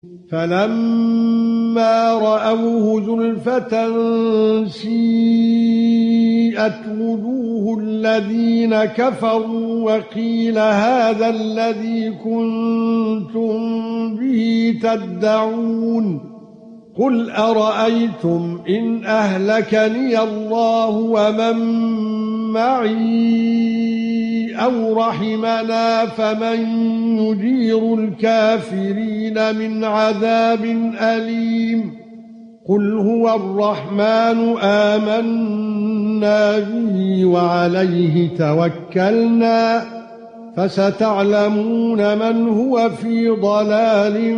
فَلَمَّا رَأَوْهُ زُلْفَةً سِيئَتْ وُجُوهُ الَّذِينَ كَفَرُوا وَقِيلَ هَذَا الَّذِي كُنتُم بِهِ تَدَّعُونَ قُلْ أَرَأَيْتُمْ إِنْ أَهْلَكَنِيَ اللَّهُ وَمَن مَّعِي أَوْ رَحِمَنَا فَمَن يُجِيرُ الْكَافِرِينَ مِنْ عَذَابٍ أَلِيمٍ قُلْ هُوَ الرَّحْمَنُ آمَنَّا بِهِ وَعَلَيْهِ تَوَكَّلْنَا فَسَتَعْلَمُونَ مَنْ هُوَ فِي ضَلَالٍ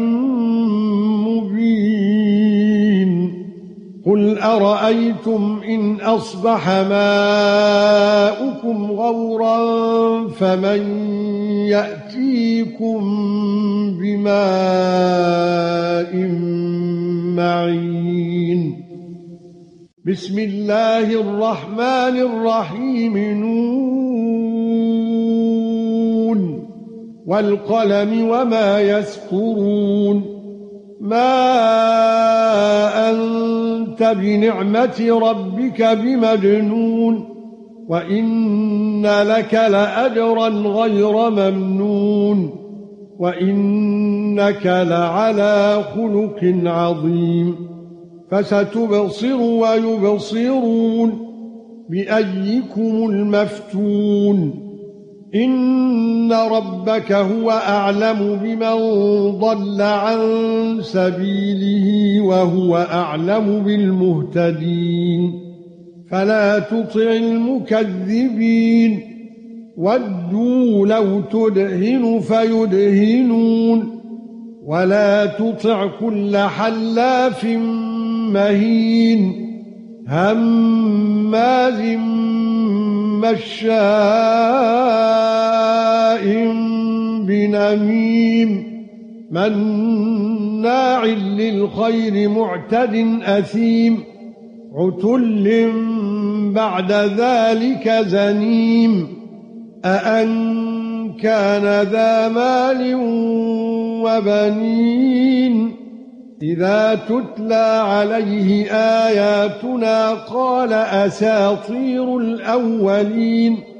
مُبِينٍ قُلْ أَرَأَيْتُمْ إِنْ أَصْبَحَ مَاؤُكُمْ غَوْرًا فَمَن يَأْتِيكُم بِمَاءٍ مَّعِينٍ بِسْمِ اللَّهِ الرَّحْمَنِ الرَّحِيمِ نون وَالْقَلَمِ وَمَا يَسْطُرُونَ مَا أَنْتَ بِنِعْمَةِ رَبِّكَ بِمَجْنُونٍ وَإِنَّ لَكَ لَأَجْرًا غَيْرَ مَمْنُونٍ وَإِنَّكَ لَعَلَى خُلُقٍ عَظِيمٍ فَسَتُبْصِرُ وَيُبْصِرُونَ بِأَيِّكُمُ الْمَفْتُونُ إِنَّ رَبَّكَ هُوَ أَعْلَمُ بِمَنْ ضَلَّ عَن سَبِيلِهِ وَهُوَ أَعْلَمُ بِالْمُهْتَدِينَ فَلَا تُطِعِ الْمُكَذِّبِينَ وَدُّوا لَوْ تُدْهِنُ فَيُدْهِنُونَ وَلَا تُطِعْ كُلَّ حَلَّافٍ مَّهِينٍ هَمَّازٍ مَّشَّاءٍ بِنَمِيمٍ مَّنَّاعٍ لِّلْخَيْرِ مُعْتَدٍ أَثِيمٍ عُتُلٍّ بَعْدَ ذَلِكَ زَنِيمٍ أَأَن كَانَ ذَا مَالٍ وَبَنِينَ إِذَا تُتْلَى عَلَيْهِ آيَاتُنَا قَالَ أَسَاطِيرُ الْأَوَّلِينَ